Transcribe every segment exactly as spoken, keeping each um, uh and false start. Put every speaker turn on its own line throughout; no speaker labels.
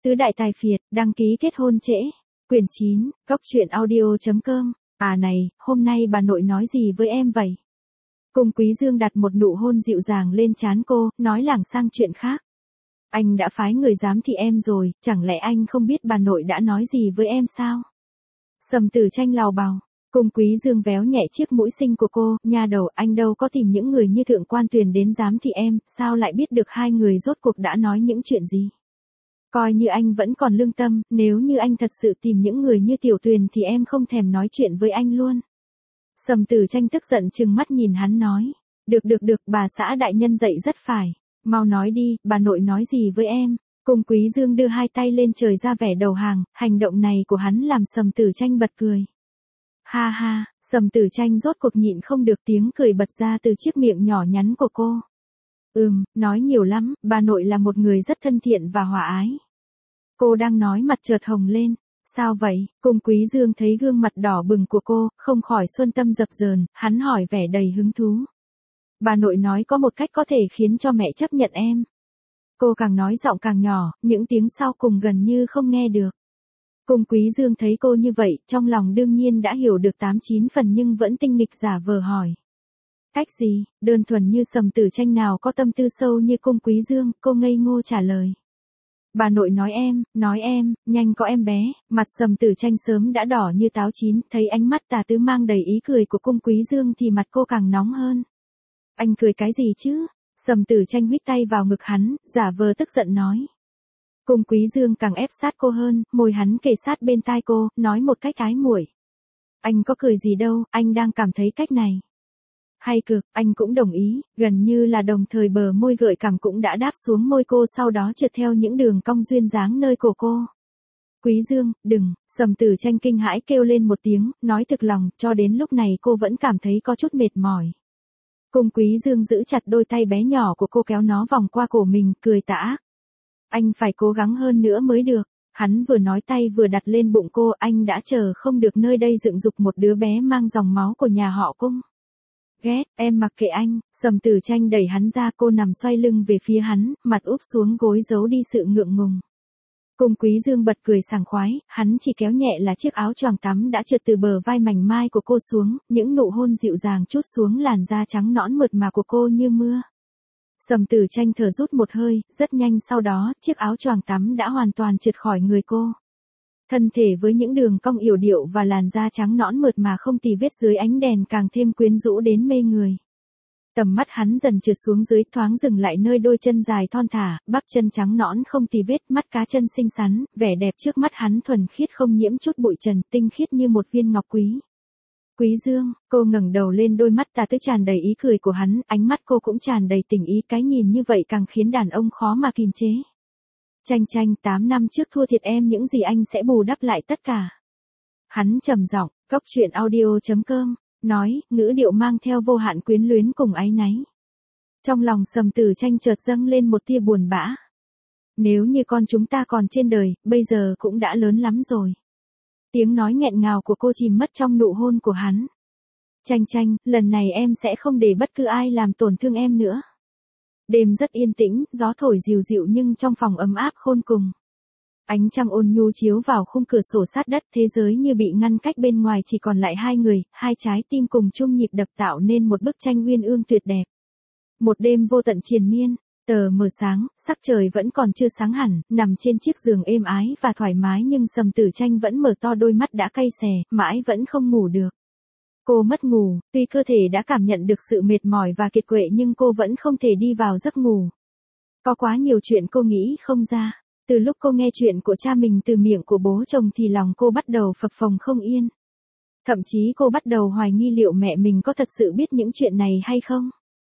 Tứ đại tài phiệt, đăng ký kết hôn trễ. Quyển chín, cốc truyện audio chấm com. À này, hôm nay bà nội nói gì với em vậy? Cung Quý Dương đặt một nụ hôn dịu dàng lên trán cô, nói lảng sang chuyện khác. Anh đã phái người giám thị em rồi, chẳng lẽ anh không biết bà nội đã nói gì với em sao? Sầm Tử Tranh lào bào. Cung Quý Dương véo nhẹ chiếc mũi xinh của cô, nha đầu, anh đâu có tìm những người như Thượng Quan Tuyền đến giám thị em, sao lại biết được hai người rốt cuộc đã nói những chuyện gì? Coi như anh vẫn còn lương tâm, nếu như anh thật sự tìm những người như Tiểu Tuyền thì em không thèm nói chuyện với anh luôn. Sầm Tử Tranh tức giận trừng mắt nhìn hắn nói. Được được được, bà xã đại nhân dạy rất phải. Mau nói đi, bà nội nói gì với em? Cung Quý Dương đưa hai tay lên trời ra vẻ đầu hàng, hành động này của hắn làm Sầm Tử Tranh bật cười. Ha ha, Sầm Tử Tranh rốt cuộc nhịn không được tiếng cười bật ra từ chiếc miệng nhỏ nhắn của cô. Ừm, nói nhiều lắm, bà nội là một người rất thân thiện và hòa ái. Cô đang nói mặt chợt hồng lên. Sao vậy? Cung Quý Dương thấy gương mặt đỏ bừng của cô, không khỏi xuân tâm dập dờn, hắn hỏi vẻ đầy hứng thú. Bà nội nói có một cách có thể khiến cho mẹ chấp nhận em. Cô càng nói giọng càng nhỏ, những tiếng sau cùng gần như không nghe được. Cung Quý Dương thấy cô như vậy, trong lòng đương nhiên đã hiểu được tám chín phần nhưng vẫn tinh nghịch giả vờ hỏi. Cách gì? Đơn thuần như Sầm Tử Tranh nào có tâm tư sâu như Cung Quý Dương, cô ngây ngô trả lời. Bà nội nói em, nói em, nhanh có em bé, mặt Sầm Tử Tranh sớm đã đỏ như táo chín, thấy ánh mắt tà tứ mang đầy ý cười của Cung Quý Dương thì mặt cô càng nóng hơn. Anh cười cái gì chứ? Sầm Tử Tranh huých tay vào ngực hắn, giả vờ tức giận nói. Cung Quý Dương càng ép sát cô hơn, môi hắn kề sát bên tai cô, nói một cách ái muội. Anh có cười gì đâu, anh đang cảm thấy cách này. Hay cực, anh cũng đồng ý, gần như là đồng thời bờ môi gợi cảm cũng đã đáp xuống môi cô sau đó trượt theo những đường cong duyên dáng nơi cổ cô. Quý Dương, đừng, Sầm Tử Tranh kinh hãi kêu lên một tiếng, nói thực lòng, cho đến lúc này cô vẫn cảm thấy có chút mệt mỏi. Cung Quý Dương giữ chặt đôi tay bé nhỏ của cô kéo nó vòng qua cổ mình, cười tà ác. Anh phải cố gắng hơn nữa mới được. Hắn vừa nói tay vừa đặt lên bụng cô, anh đã chờ không được nơi đây dựng dục một đứa bé mang dòng máu của nhà họ Cung. Ghét, em mặc kệ anh, Sầm Tử Tranh đẩy hắn ra, cô nằm xoay lưng về phía hắn, mặt úp xuống gối giấu đi sự ngượng ngùng. Cung Quý Dương bật cười sảng khoái, hắn chỉ kéo nhẹ là chiếc áo choàng tắm đã trượt từ bờ vai mảnh mai của cô xuống, những nụ hôn dịu dàng trút xuống làn da trắng nõn mượt mà của cô như mưa. Sầm Tử Tranh thở rút một hơi, rất nhanh sau đó, chiếc áo choàng tắm đã hoàn toàn trượt khỏi người cô. Thân thể với những đường cong yểu điệu và làn da trắng nõn mượt mà không tì vết dưới ánh đèn càng thêm quyến rũ đến mê người. Tầm mắt hắn dần trượt xuống dưới, thoáng dừng lại nơi đôi chân dài thon thả, bắp chân trắng nõn không tì vết, mắt cá chân xinh xắn, vẻ đẹp trước mắt hắn thuần khiết không nhiễm chút bụi trần, tinh khiết như một viên ngọc quý. Quý Dương, cô ngẩng đầu lên, đôi mắt tà tứ tràn đầy ý cười của hắn, ánh mắt cô cũng tràn đầy tình ý, cái nhìn như vậy càng khiến đàn ông khó mà kìm chế. Tranh Tranh, tám năm trước thua thiệt em những gì anh sẽ bù đắp lại tất cả. Hắn trầm giọng, cốc truyện audio chấm com, nói, ngữ điệu mang theo vô hạn quyến luyến cùng áy náy. Trong lòng Sầm Tử Tranh chợt dâng lên một tia buồn bã. Nếu như con chúng ta còn trên đời, bây giờ cũng đã lớn lắm rồi. Tiếng nói nghẹn ngào của cô chìm mất trong nụ hôn của hắn. Tranh Tranh, lần này em sẽ không để bất cứ ai làm tổn thương em nữa. Đêm rất yên tĩnh, gió thổi dịu dịu nhưng trong phòng ấm áp khôn cùng. Ánh trăng ôn nhu chiếu vào khung cửa sổ sát đất, thế giới như bị ngăn cách, bên ngoài chỉ còn lại hai người, hai trái tim cùng chung nhịp đập tạo nên một bức tranh uyên ương tuyệt đẹp. Một đêm vô tận triền miên, tờ mờ sáng, sắc trời vẫn còn chưa sáng hẳn, nằm trên chiếc giường êm ái và thoải mái nhưng Sầm Tử Tranh vẫn mở to đôi mắt đã cay xè, mãi vẫn không ngủ được. Cô mất ngủ, tuy cơ thể đã cảm nhận được sự mệt mỏi và kiệt quệ nhưng cô vẫn không thể đi vào giấc ngủ. Có quá nhiều chuyện cô nghĩ không ra. Từ lúc cô nghe chuyện của cha mình từ miệng của bố chồng thì lòng cô bắt đầu phập phồng không yên. Thậm chí cô bắt đầu hoài nghi liệu mẹ mình có thật sự biết những chuyện này hay không.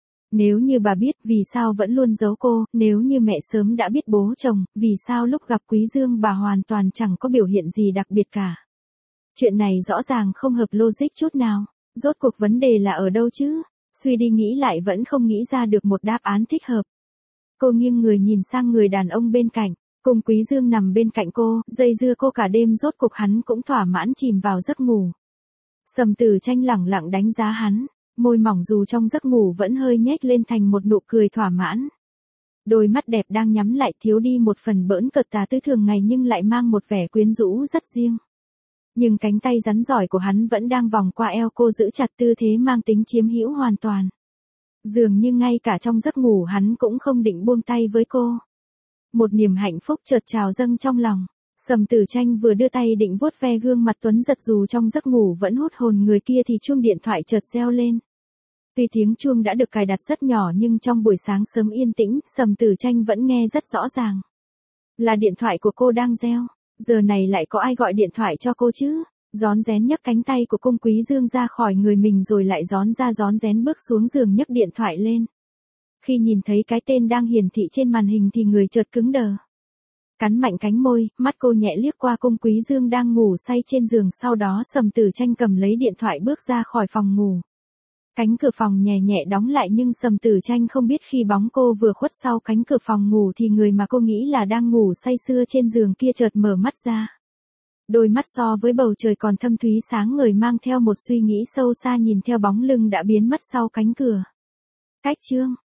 Nếu như bà biết, vì sao vẫn luôn giấu cô, nếu như mẹ sớm đã biết bố chồng, vì sao lúc gặp Quý Dương bà hoàn toàn chẳng có biểu hiện gì đặc biệt cả. Chuyện này rõ ràng không hợp logic chút nào, rốt cuộc vấn đề là ở đâu chứ? Suy đi nghĩ lại vẫn không nghĩ ra được một đáp án thích hợp. Cô nghiêng người nhìn sang người đàn ông bên cạnh. Cung Quý Dương nằm bên cạnh cô, dây dưa cô cả đêm, rốt cuộc hắn cũng thỏa mãn chìm vào giấc ngủ. Sầm Tử Tranh lẳng lặng đánh giá hắn, môi mỏng dù trong giấc ngủ vẫn hơi nhếch lên thành một nụ cười thỏa mãn. Đôi mắt đẹp đang nhắm lại thiếu đi một phần bỡn cợt tà tư thường ngày nhưng lại mang một vẻ quyến rũ rất riêng. Nhưng cánh tay rắn giỏi của hắn vẫn đang vòng qua eo cô giữ chặt tư thế mang tính chiếm hữu hoàn toàn. Dường như ngay cả trong giấc ngủ hắn cũng không định buông tay với cô. Một niềm hạnh phúc chợt trào dâng trong lòng. Sầm Tử Tranh vừa đưa tay định vuốt ve gương mặt tuấn giật dù trong giấc ngủ vẫn hút hồn người kia thì chuông điện thoại chợt reo lên. Tuy tiếng chuông đã được cài đặt rất nhỏ nhưng trong buổi sáng sớm yên tĩnh, Sầm Tử Tranh vẫn nghe rất rõ ràng. Là điện thoại của cô đang reo. Giờ này lại có ai gọi điện thoại cho cô chứ? Rón rén nhấc cánh tay của Cung Quý Dương ra khỏi người mình rồi lại rón ra rón rén bước xuống giường nhấc điện thoại lên. Khi nhìn thấy cái tên đang hiển thị trên màn hình thì người chợt cứng đờ. Cắn mạnh cánh môi, mắt cô nhẹ liếc qua Cung Quý Dương đang ngủ say trên giường, sau đó Sầm Tử Tranh cầm lấy điện thoại bước ra khỏi phòng ngủ. Cánh cửa phòng nhẹ nhẹ đóng lại nhưng Sầm Tử Tranh không biết khi bóng cô vừa khuất sau cánh cửa phòng ngủ thì người mà cô nghĩ là đang ngủ say sưa trên giường kia chợt mở mắt ra. Đôi mắt so với bầu trời còn thâm thúy sáng ngời mang theo một suy nghĩ sâu xa nhìn theo bóng lưng đã biến mất sau cánh cửa. Cách chương